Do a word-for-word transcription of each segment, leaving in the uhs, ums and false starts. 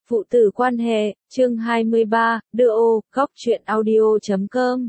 Phụ tử quan hệ, chương hai mươi ba, đưa ô, góc truyện audio.com.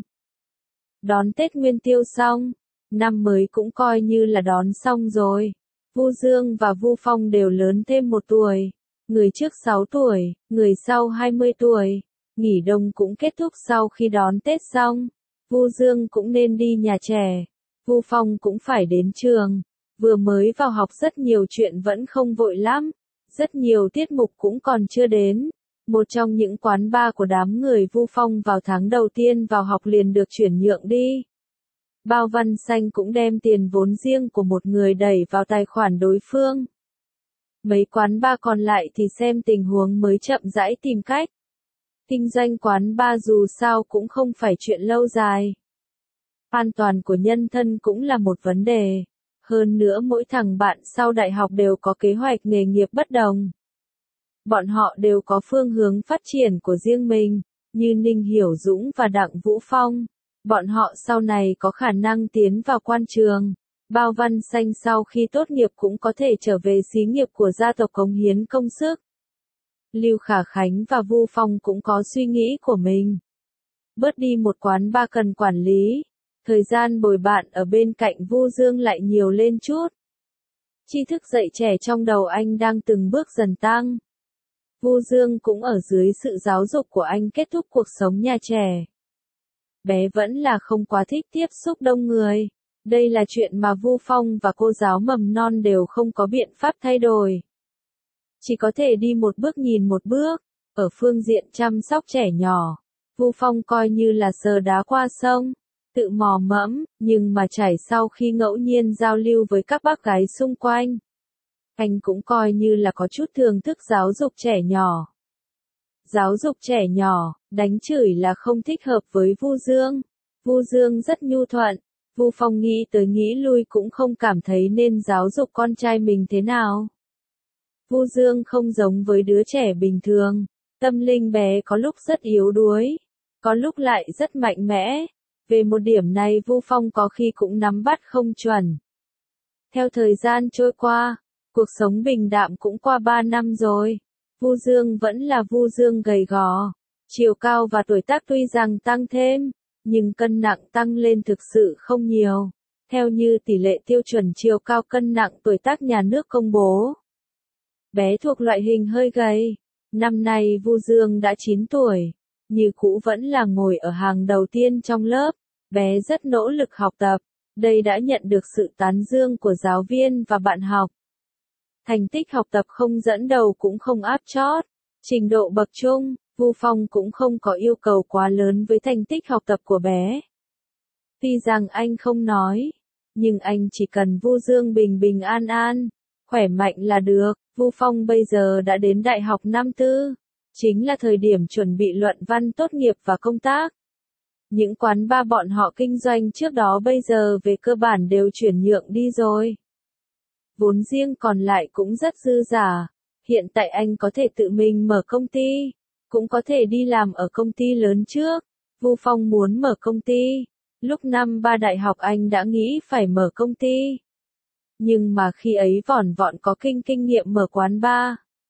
Đón Tết Nguyên Tiêu xong, năm mới cũng coi như là đón xong rồi. Vu Dương và Vu Phong đều lớn thêm một tuổi. Người trước sáu tuổi, người sau hai mươi tuổi. Nghỉ đông cũng kết thúc sau khi đón Tết xong. Vu Dương cũng nên đi nhà trẻ. Vu Phong cũng phải đến trường. Vừa mới vào học rất nhiều chuyện vẫn không vội lắm. Rất nhiều tiết mục cũng còn chưa đến. Một trong những quán bar của đám người Vu Phong vào tháng đầu tiên vào học liền được chuyển nhượng đi. Bao Văn Xanh cũng đem tiền vốn riêng của một người đẩy vào tài khoản đối phương. Mấy quán bar còn lại thì xem tình huống mới chậm rãi tìm cách. Kinh doanh quán bar dù sao cũng không phải chuyện lâu dài. An toàn của nhân thân cũng là một vấn đề. Hơn nữa mỗi thằng bạn sau đại học đều có kế hoạch nghề nghiệp bất đồng. Bọn họ đều có phương hướng phát triển của riêng mình, như Ninh Hiểu Dũng và Đặng Vũ Phong. Bọn họ sau này có khả năng tiến vào quan trường. Bao Văn Xanh sau khi tốt nghiệp cũng có thể trở về xí nghiệp của gia tộc cống hiến công sức. Lưu Khả Khánh và Vu Phong cũng có suy nghĩ của mình. Bớt đi một quán bar cần quản lý. Thời gian bồi bạn ở bên cạnh Vu Dương lại nhiều lên chút. Tri thức dạy trẻ trong đầu anh đang từng bước dần tăng. Vu Dương cũng ở dưới sự giáo dục của anh kết thúc cuộc sống nhà trẻ. Bé vẫn là không quá thích tiếp xúc đông người. Đây là chuyện mà Vu Phong và cô giáo mầm non đều không có biện pháp thay đổi. Chỉ có thể đi một bước nhìn một bước. Ở phương diện chăm sóc trẻ nhỏ, Vu Phong coi như là sờ đá qua sông. Tự mò mẫm, nhưng mà trải sau khi ngẫu nhiên giao lưu với các bác gái xung quanh. Anh cũng coi như là có chút thưởng thức giáo dục trẻ nhỏ. Giáo dục trẻ nhỏ, đánh chửi là không thích hợp với Vu Dương. Vu Dương rất nhu thuận, Vu Phong nghĩ tới nghĩ lui cũng không cảm thấy nên giáo dục con trai mình thế nào. Vu Dương không giống với đứa trẻ bình thường, tâm linh bé có lúc rất yếu đuối, có lúc lại rất mạnh mẽ. Về một điểm này Vu Phong có khi cũng nắm bắt không chuẩn. Theo thời gian trôi qua, cuộc sống bình đạm cũng qua ba năm rồi. Vu Dương vẫn là Vu Dương gầy gò. Chiều cao và tuổi tác tuy rằng tăng thêm, nhưng cân nặng tăng lên thực sự không nhiều. Theo như tỷ lệ tiêu chuẩn chiều cao cân nặng tuổi tác nhà nước công bố. Bé thuộc loại hình hơi gầy. Năm nay Vu Dương đã chín tuổi. Như cũ vẫn là ngồi ở hàng đầu tiên trong lớp, bé rất nỗ lực học tập, đây đã nhận được sự tán dương của giáo viên và bạn học. Thành tích học tập không dẫn đầu cũng không áp chót, trình độ bậc trung, Vu Phong cũng không có yêu cầu quá lớn với thành tích học tập của bé. Tuy rằng anh không nói, nhưng anh chỉ cần Vu Dương bình bình an an, khỏe mạnh là được. Vu Phong bây giờ đã đến đại học năm tư. Chính là thời điểm chuẩn bị luận văn tốt nghiệp và công tác. Những quán bar bọn họ kinh doanh trước đó bây giờ về cơ bản đều chuyển nhượng đi rồi. Vốn riêng còn lại cũng rất dư giả. Hiện tại anh có thể tự mình mở công ty, cũng có thể đi làm ở công ty lớn trước. Vu Phong muốn mở công ty. Lúc năm ba đại học anh đã nghĩ phải mở công ty. Nhưng mà khi ấy vỏn vọn có kinh kinh nghiệm mở quán bar.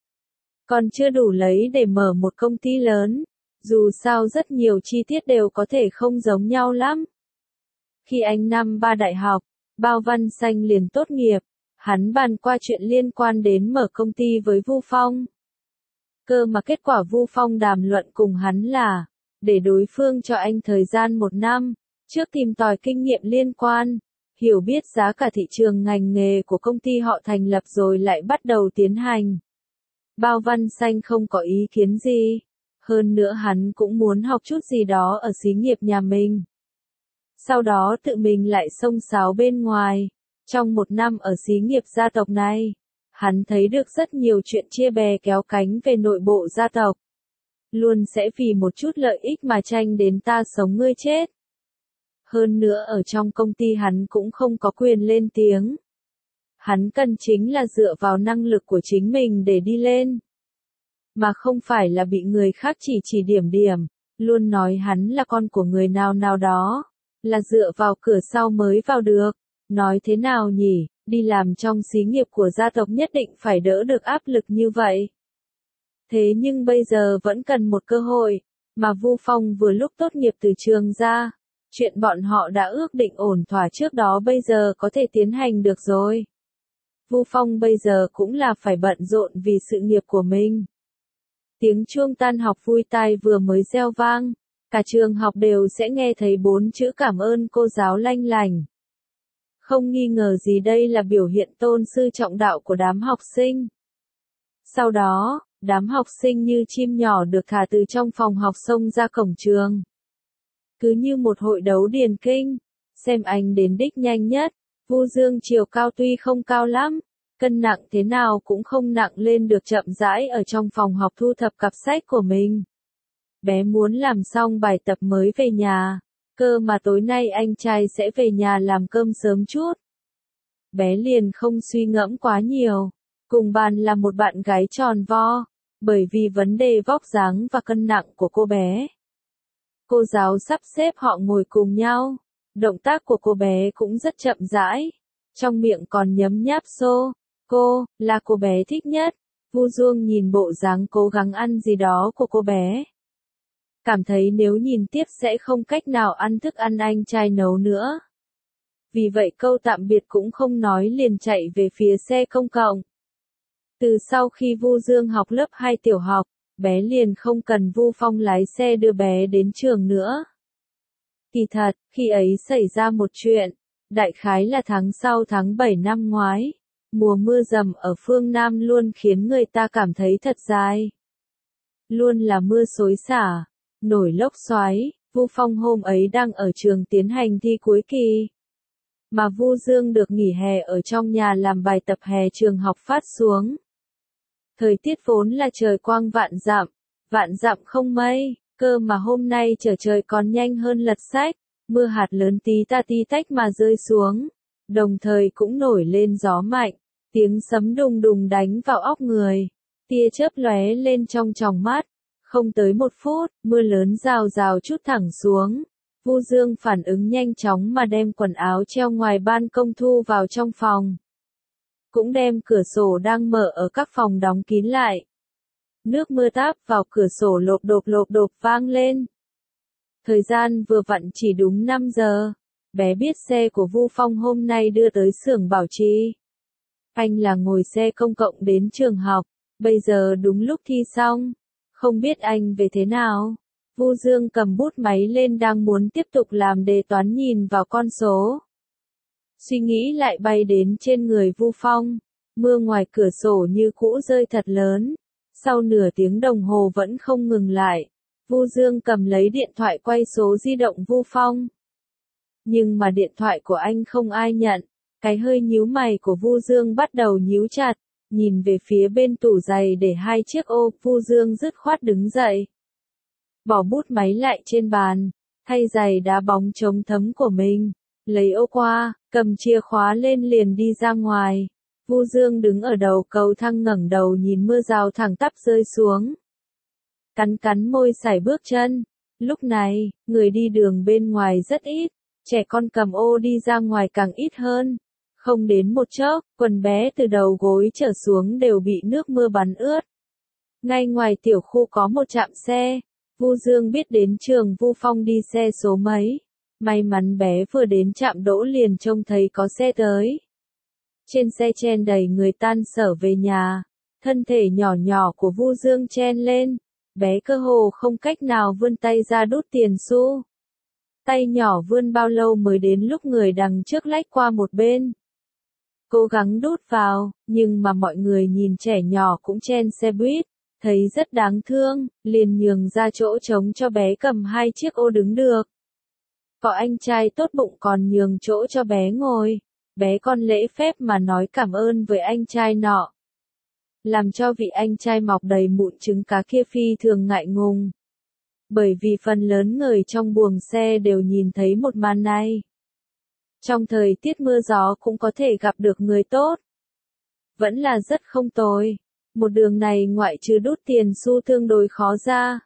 Còn chưa đủ lấy để mở một công ty lớn, dù sao rất nhiều chi tiết đều có thể không giống nhau lắm. Khi anh năm ba đại học, Bao Văn Xanh liền tốt nghiệp, hắn bàn qua chuyện liên quan đến mở công ty với Vu Phong. Cơ mà kết quả Vu Phong đàm luận cùng hắn là, để đối phương cho anh thời gian một năm, trước tìm tòi kinh nghiệm liên quan, hiểu biết giá cả thị trường ngành nghề của công ty họ thành lập rồi lại bắt đầu tiến hành. Bao Văn Xanh không có ý kiến gì. Hơn nữa hắn cũng muốn học chút gì đó ở xí nghiệp nhà mình. Sau đó tự mình lại xông xáo bên ngoài. Trong một năm ở xí nghiệp gia tộc này, hắn thấy được rất nhiều chuyện chia bè kéo cánh về nội bộ gia tộc. Luôn sẽ vì một chút lợi ích mà tranh đến ta sống ngươi chết. Hơn nữa ở trong công ty hắn cũng không có quyền lên tiếng. Hắn cần chính là dựa vào năng lực của chính mình để đi lên. Mà không phải là bị người khác chỉ chỉ điểm điểm, luôn nói hắn là con của người nào nào đó, là dựa vào cửa sau mới vào được. Nói thế nào nhỉ, đi làm trong xí nghiệp của gia tộc nhất định phải đỡ được áp lực như vậy. Thế nhưng bây giờ vẫn cần một cơ hội, mà Vu Phong vừa lúc tốt nghiệp từ trường ra. Chuyện bọn họ đã ước định ổn thỏa trước đó bây giờ có thể tiến hành được rồi. Vu Phong bây giờ cũng là phải bận rộn vì sự nghiệp của mình. Tiếng chuông tan học vui tai vừa mới reo vang, cả trường học đều sẽ nghe thấy bốn chữ cảm ơn cô giáo lanh lảnh. Không nghi ngờ gì đây là biểu hiện tôn sư trọng đạo của đám học sinh. Sau đó, đám học sinh như chim nhỏ được thả từ trong phòng học xông ra cổng trường. Cứ như một hội đấu điền kinh, xem anh đến đích nhanh nhất. Vu Dương chiều cao tuy không cao lắm, cân nặng thế nào cũng không nặng lên được, chậm rãi ở trong phòng học thu thập cặp sách của mình. Bé muốn làm xong bài tập mới về nhà, cơ mà tối nay anh trai sẽ về nhà làm cơm sớm chút. Bé liền không suy ngẫm quá nhiều, cùng bàn là một bạn gái tròn vo, bởi vì vấn đề vóc dáng và cân nặng của cô bé. Cô giáo sắp xếp họ ngồi cùng nhau, động tác của cô bé cũng rất chậm rãi, trong miệng còn nhấm nháp xô. Cô, là cô bé thích nhất. Vu Dương nhìn bộ dáng cố gắng ăn gì đó của cô bé. Cảm thấy nếu nhìn tiếp sẽ không cách nào ăn thức ăn anh trai nấu nữa. Vì vậy câu tạm biệt cũng không nói liền chạy về phía xe công cộng. Từ sau khi Vu Dương học lớp hai tiểu học, bé liền không cần Vu Phong lái xe đưa bé đến trường nữa. Kỳ thật, khi ấy xảy ra một chuyện, đại khái là tháng sau tháng bảy năm ngoái. Mùa mưa dầm ở phương Nam luôn khiến người ta cảm thấy thật dài. Luôn là mưa xối xả, nổi lốc xoáy. Vu Phong hôm ấy đang ở trường tiến hành thi cuối kỳ. Mà Vu Dương được nghỉ hè ở trong nhà làm bài tập hè trường học phát xuống. Thời tiết vốn là trời quang vạn dặm, vạn dặm không mây, cơ mà hôm nay trở trời còn nhanh hơn lật sách, mưa hạt lớn tí ta tí tách mà rơi xuống, đồng thời cũng nổi lên gió mạnh, tiếng sấm đùng đùng đánh vào óc người, tia chớp lóe lên trong tròng mắt, không tới một phút, mưa lớn rào rào trút thẳng xuống. Vu Dương phản ứng nhanh chóng mà đem quần áo treo ngoài ban công thu vào trong phòng. Cũng đem cửa sổ đang mở ở các phòng đóng kín lại. Nước mưa táp vào cửa sổ lộp độp lộp độp vang lên. Thời gian vừa vặn chỉ đúng năm giờ. Bé biết xe của Vu Phong hôm nay đưa tới xưởng bảo trì. Anh là ngồi xe công cộng đến trường học, bây giờ đúng lúc thi xong. Không biết anh về thế nào? Vu Dương cầm bút máy lên đang muốn tiếp tục làm đề toán nhìn vào con số. Suy nghĩ lại bay đến trên người Vu Phong. Mưa ngoài cửa sổ như cũ rơi thật lớn. Sau nửa tiếng đồng hồ vẫn không ngừng lại. Vu Dương cầm lấy điện thoại quay số di động Vu Phong. Nhưng mà điện thoại của anh không ai nhận. Cái hơi nhíu mày của Vu Dương bắt đầu nhíu chặt. Nhìn về phía bên tủ giày để hai chiếc ô, Vu Dương dứt khoát đứng dậy. Bỏ bút máy lại trên bàn, thay giày đá bóng chống thấm của mình, lấy ô qua, cầm chìa khóa lên liền đi ra ngoài. Vu Dương đứng ở đầu cầu thang ngẩng đầu nhìn mưa rào thẳng tắp rơi xuống. Cắn cắn môi sải bước chân. Lúc này, người đi đường bên ngoài rất ít, trẻ con cầm ô đi ra ngoài càng ít hơn. Không đến một chốc, quần bé từ đầu gối trở xuống đều bị nước mưa bắn ướt. Ngay ngoài tiểu khu có một trạm xe. Vu Dương biết đến trường Vu Phong đi xe số mấy. May mắn bé vừa đến trạm đỗ liền trông thấy có xe tới. Trên xe chen đầy người tan sở về nhà. Thân thể nhỏ nhỏ của Vu Dương chen lên. Bé cơ hồ không cách nào vươn tay ra đút tiền xu. Tay nhỏ vươn bao lâu mới đến lúc người đằng trước lách qua một bên. Cố gắng đút vào, nhưng mà mọi người nhìn trẻ nhỏ cũng chen xe buýt. Thấy rất đáng thương, liền nhường ra chỗ trống cho bé cầm hai chiếc ô đứng được. Có anh trai tốt bụng còn nhường chỗ cho bé ngồi. Bé con lễ phép mà nói cảm ơn với anh trai nọ. Làm cho vị anh trai mọc đầy mụn trứng cá kia phi thường ngại ngùng. Bởi vì phần lớn người trong buồng xe đều nhìn thấy một màn này. Trong thời tiết mưa gió cũng có thể gặp được người tốt. Vẫn là rất không tồi. Một đường này ngoại trừ đút tiền xu tương đối khó ra.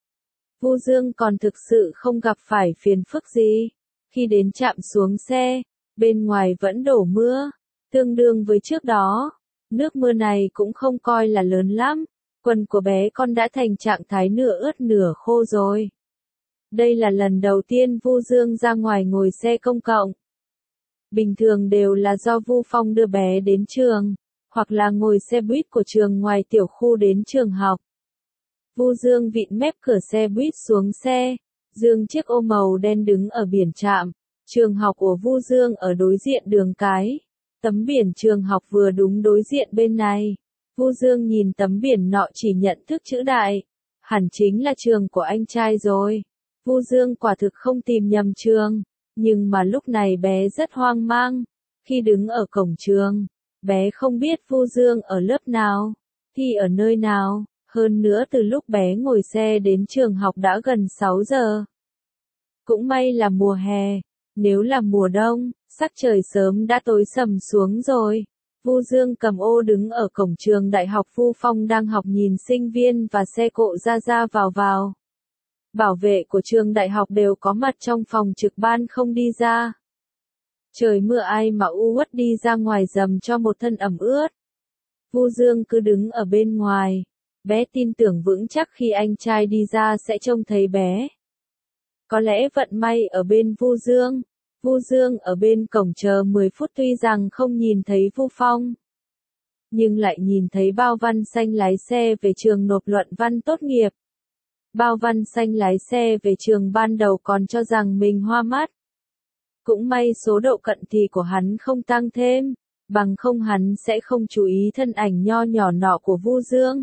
Vu Dương còn thực sự không gặp phải phiền phức gì. Khi đến trạm xuống xe, bên ngoài vẫn đổ mưa, tương đương với trước đó. Nước mưa này cũng không coi là lớn lắm, Quần của bé con đã thành trạng thái nửa ướt nửa khô rồi. Đây là lần đầu tiên Vu Dương ra ngoài ngồi xe công cộng. Bình thường đều là do Vu Phong đưa bé đến trường, hoặc là ngồi xe buýt của trường ngoài tiểu khu đến trường học. Vu Dương vịn mép cửa xe buýt xuống xe, dương chiếc ô màu đen đứng ở biển trạm. Trường học của Vu Dương ở đối diện đường cái. Tấm biển trường học vừa đúng đối diện bên này. Vu Dương nhìn tấm biển nọ chỉ nhận thức chữ đại. Hẳn chính là trường của anh trai rồi. Vu Dương quả thực không tìm nhầm trường. Nhưng mà lúc này bé rất hoang mang. Khi đứng ở cổng trường, bé không biết Vu Dương ở lớp nào, thi ở nơi nào. Hơn nữa từ lúc bé ngồi xe đến trường học đã gần sáu giờ. Cũng may là mùa hè. Nếu là mùa đông, sắc trời sớm đã tối sầm xuống rồi. Vu Dương cầm ô đứng ở cổng trường đại học Vu Phong đang học nhìn sinh viên và xe cộ ra ra vào vào. Bảo vệ của trường đại học đều có mặt trong phòng trực ban không đi ra. Trời mưa ai mà u uất đi ra ngoài dầm cho một thân ẩm ướt. Vu Dương cứ đứng ở bên ngoài. Bé tin tưởng vững chắc khi anh trai đi ra sẽ trông thấy bé. Có lẽ vận may ở bên Vu Dương. Vu Dương ở bên cổng chờ mười phút tuy rằng không nhìn thấy Vu Phong, nhưng lại nhìn thấy Bao Văn Xanh lái xe về trường nộp luận văn tốt nghiệp. Bao Văn Xanh lái xe về trường ban đầu còn cho rằng mình hoa mắt. Cũng may số độ cận thị của hắn không tăng thêm, bằng không hắn sẽ không chú ý thân ảnh nho nhỏ nọ của Vu Dương.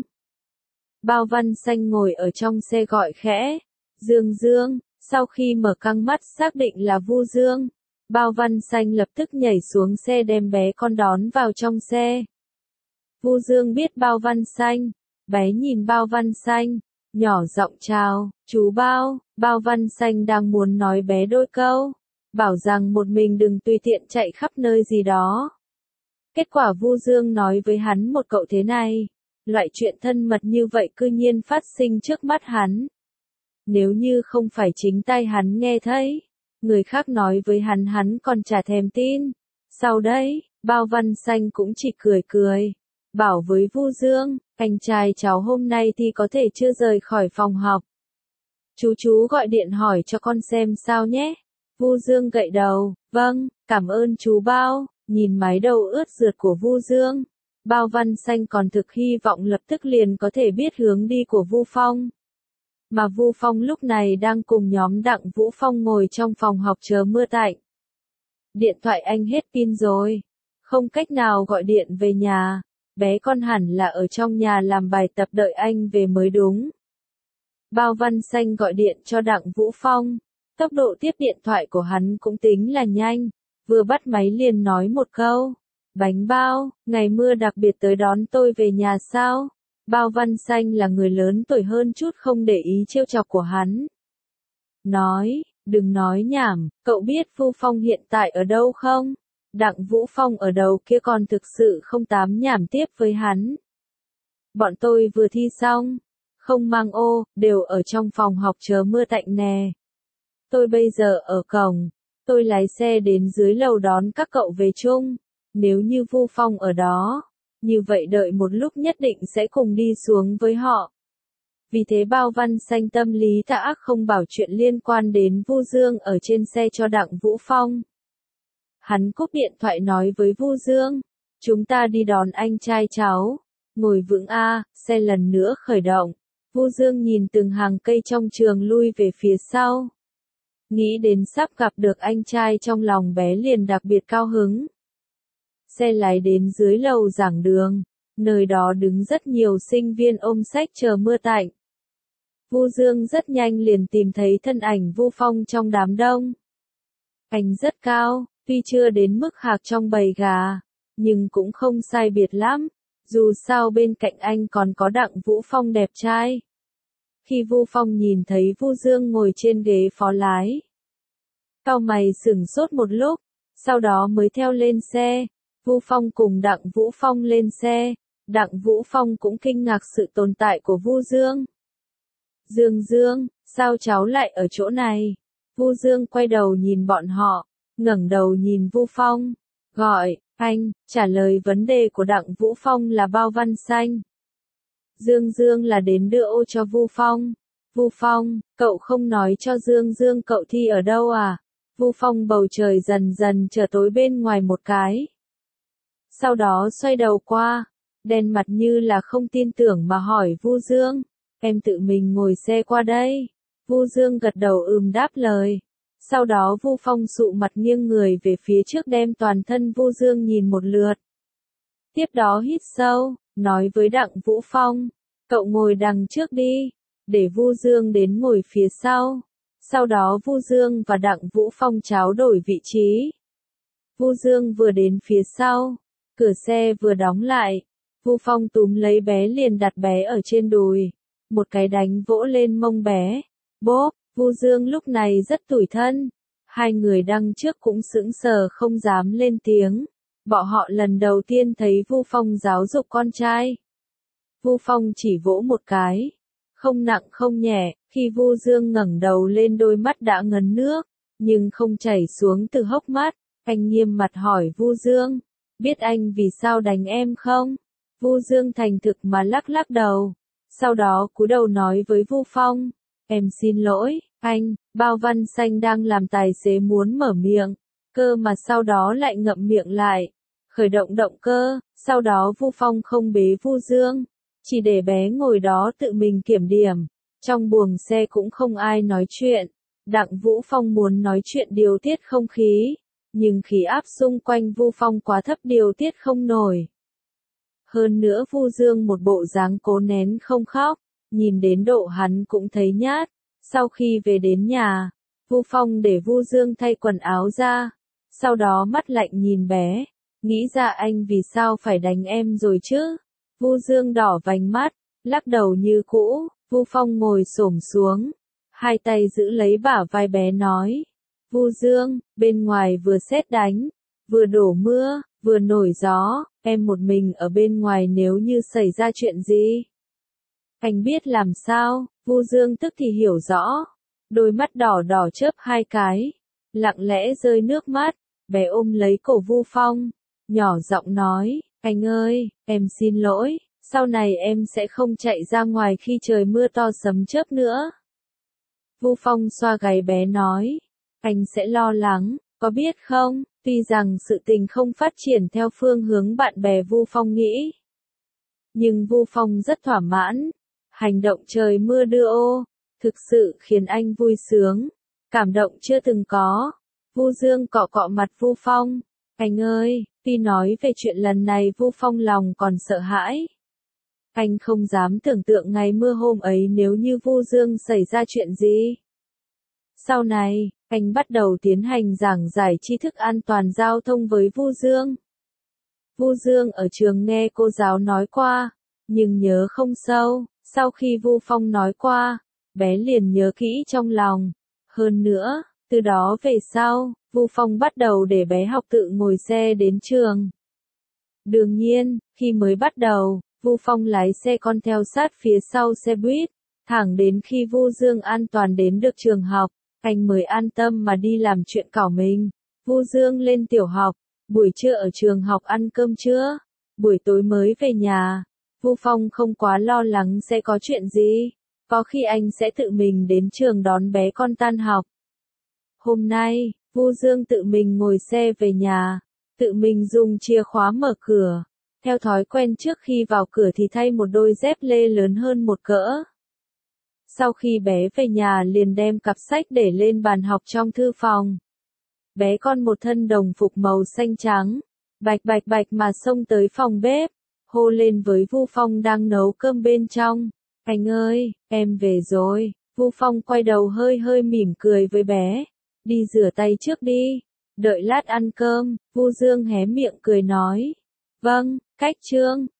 Bao Văn Xanh ngồi ở trong xe gọi khẽ, Dương Dương. Sau khi mở căng mắt xác định là Vu Dương, Bao Văn Xanh lập tức nhảy xuống xe đem bé con đón vào trong xe. Vu Dương biết Bao Văn Xanh, bé nhìn Bao Văn Xanh, nhỏ giọng chào, chú Bao. Bao Văn Xanh đang muốn nói bé đôi câu, bảo rằng một mình đừng tùy tiện chạy khắp nơi gì đó. Kết quả Vu Dương nói với hắn một cậu thế này, loại chuyện thân mật như vậy cư nhiên phát sinh trước mắt hắn. Nếu như không phải chính tay hắn nghe thấy, người khác nói với hắn hắn còn chả thèm tin. Sau đấy, Bao Văn Xanh cũng chỉ cười cười, bảo với Vu Dương, anh trai cháu hôm nay thì có thể chưa rời khỏi phòng học. Chú chú gọi điện hỏi cho con xem sao nhé. Vu Dương gật đầu, vâng, cảm ơn chú Bao. Nhìn mái đầu ướt rượt của Vu Dương, Bao Văn Xanh còn thực hy vọng lập tức liền có thể biết hướng đi của Vu Phong. Mà Vu Phong lúc này đang cùng nhóm Đặng Vũ Phong ngồi trong phòng học chờ mưa tạnh. Điện thoại anh hết pin rồi, không cách nào gọi điện về nhà, bé con hẳn là ở trong nhà làm bài tập đợi anh về mới đúng. Bao Văn Xanh gọi điện cho Đặng Vũ Phong, tốc độ tiếp điện thoại của hắn cũng tính là nhanh, vừa bắt máy liền nói một câu, Bánh Bao, ngày mưa đặc biệt tới đón tôi về nhà sao? Bao Văn Xanh là người lớn tuổi hơn chút không để ý trêu chọc của hắn. Nói, đừng nói nhảm, cậu biết Vu Phong hiện tại ở đâu không? Đặng Vũ Phong ở đầu kia còn thực sự không tám nhảm tiếp với hắn. Bọn tôi vừa thi xong, không mang ô, đều ở trong phòng học chờ mưa tạnh nè. Tôi bây giờ ở cổng, tôi lái xe đến dưới lầu đón các cậu về chung. Nếu như Vu Phong ở đó, như vậy đợi một lúc nhất định sẽ cùng đi xuống với họ. Vì thế Bao Văn Xanh tâm lý tà ác không bảo chuyện liên quan đến Vu Dương ở trên xe cho Đặng Vũ Phong. Hắn cúp điện thoại nói với Vu Dương, chúng ta đi đón anh trai cháu. Ngồi vững a, xe lần nữa khởi động. Vu Dương nhìn từng hàng cây trong trường lui về phía sau. Nghĩ đến sắp gặp được anh trai trong lòng bé liền đặc biệt cao hứng. Xe lái đến dưới lầu giảng đường, nơi đó đứng rất nhiều sinh viên ôm sách chờ mưa tạnh. Vu Dương rất nhanh liền tìm thấy thân ảnh Vu Phong trong đám đông. Anh rất cao, tuy chưa đến mức hạc trong bầy gà, nhưng cũng không sai biệt lắm, dù sao bên cạnh anh còn có Đặng Vũ Phong đẹp trai. Khi Vu Phong nhìn thấy Vu Dương ngồi trên ghế phó lái, cau mày sửng sốt một lúc, sau đó mới theo lên xe. Vu Phong cùng Đặng Vũ Phong lên xe, Đặng Vũ Phong cũng kinh ngạc sự tồn tại của Vu Dương. Dương Dương, sao cháu lại ở chỗ này? Vu Dương quay đầu nhìn bọn họ, ngẩng đầu nhìn Vu Phong, gọi, anh, trả lời vấn đề của Đặng Vũ Phong là Bao Văn Xanh. Dương Dương là đến đưa ô cho Vu Phong. Vu Phong, cậu không nói cho Dương Dương cậu thi ở đâu à? Vu Phong bầu trời dần dần trở tối bên ngoài một cái. Sau đó xoay đầu qua, đen mặt như là không tin tưởng mà hỏi Vu Dương, em tự mình ngồi xe qua đây. Vu Dương gật đầu ừm đáp lời. Sau đó Vu Phong sụ mặt nghiêng người về phía trước đem toàn thân Vu Dương nhìn một lượt. Tiếp đó hít sâu, nói với Đặng Vũ Phong, cậu ngồi đằng trước đi, để Vu Dương đến ngồi phía sau. Sau đó Vu Dương và Đặng Vũ Phong tráo đổi vị trí. Vu Dương vừa đến phía sau, cửa xe vừa đóng lại, Vu Phong túm lấy bé liền đặt bé ở trên đùi, một cái đánh vỗ lên mông bé. Bốp, Vu Dương lúc này rất tủi thân. Hai người đằng trước cũng sững sờ không dám lên tiếng. Bọn họ lần đầu tiên thấy Vu Phong giáo dục con trai. Vu Phong chỉ vỗ một cái, không nặng không nhẹ, khi Vu Dương ngẩng đầu lên đôi mắt đã ngấn nước, nhưng không chảy xuống từ hốc mắt. Anh nghiêm mặt hỏi Vu Dương, biết anh vì sao đánh em không? Vu Dương thành thực mà lắc lắc đầu, sau đó cúi đầu nói với Vu Phong, em xin lỗi, anh. Bao Văn Xanh đang làm tài xế muốn mở miệng, cơ mà sau đó lại ngậm miệng lại, khởi động động cơ, sau đó Vu Phong không bế Vu Dương, chỉ để bé ngồi đó tự mình kiểm điểm. Trong buồng xe cũng không ai nói chuyện. Đặng Vũ Phong muốn nói chuyện điều tiết không khí, nhưng khí áp xung quanh Vu Phong quá thấp điều tiết không nổi. Hơn nữa Vu Dương một bộ dáng cố nén không khóc, nhìn đến độ hắn cũng thấy nhát. Sau khi về đến nhà, Vu Phong để Vu Dương thay quần áo ra, sau đó mắt lạnh nhìn bé, nghĩ ra anh vì sao phải đánh em rồi chứ? Vu Dương đỏ vành mắt, lắc đầu như cũ. Vu Phong ngồi xổm xuống, hai tay giữ lấy bả vai bé nói, Vu Dương, bên ngoài vừa sét đánh, vừa đổ mưa, vừa nổi gió, em một mình ở bên ngoài nếu như xảy ra chuyện gì? Anh biết làm sao? Vu Dương tức thì hiểu rõ, đôi mắt đỏ đỏ chớp hai cái, lặng lẽ rơi nước mắt, bé ôm lấy cổ Vu Phong, nhỏ giọng nói, anh ơi, em xin lỗi, sau này em sẽ không chạy ra ngoài khi trời mưa to sấm chớp nữa. Vu Phong xoa gáy bé nói, anh sẽ lo lắng, có biết không? Tuy rằng sự tình không phát triển theo phương hướng bạn bè Vu Phong nghĩ, nhưng Vu Phong rất thỏa mãn. Hành động trời mưa đưa ô, thực sự khiến anh vui sướng, cảm động chưa từng có. Vu Dương cọ cọ mặt Vu Phong, anh ơi, tuy nói về chuyện lần này Vu Phong lòng còn sợ hãi. Anh không dám tưởng tượng ngày mưa hôm ấy nếu như Vu Dương xảy ra chuyện gì. Sau này, anh bắt đầu tiến hành giảng giải tri thức an toàn giao thông với Vu Dương. Vu Dương ở trường nghe cô giáo nói qua, nhưng nhớ không sâu. Sau khi Vu Phong nói qua, bé liền nhớ kỹ trong lòng. Hơn nữa, từ đó về sau, Vu Phong bắt đầu để bé học tự ngồi xe đến trường. Đương nhiên, khi mới bắt đầu, Vu Phong lái xe con theo sát phía sau xe buýt, thẳng đến khi Vu Dương an toàn đến được trường học, anh mới an tâm mà đi làm chuyện của mình. Vu Dương lên tiểu học, buổi trưa ở trường học ăn cơm trưa, buổi tối mới về nhà. Vu Phong không quá lo lắng sẽ có chuyện gì, có khi anh sẽ tự mình đến trường đón bé con tan học. Hôm nay, Vu Dương tự mình ngồi xe về nhà, tự mình dùng chìa khóa mở cửa, theo thói quen trước khi vào cửa thì thay một đôi dép lê lớn hơn một cỡ. Sau khi bé về nhà liền đem cặp sách để lên bàn học trong thư phòng. Bé con một thân đồng phục màu xanh trắng, bạch bạch bạch mà xông tới phòng bếp, hô lên với Vu Phong đang nấu cơm bên trong, anh ơi, em về rồi. Vu Phong quay đầu hơi hơi mỉm cười với bé, đi rửa tay trước đi, đợi lát ăn cơm. Vu Dương hé miệng cười nói, vâng, cách Trương.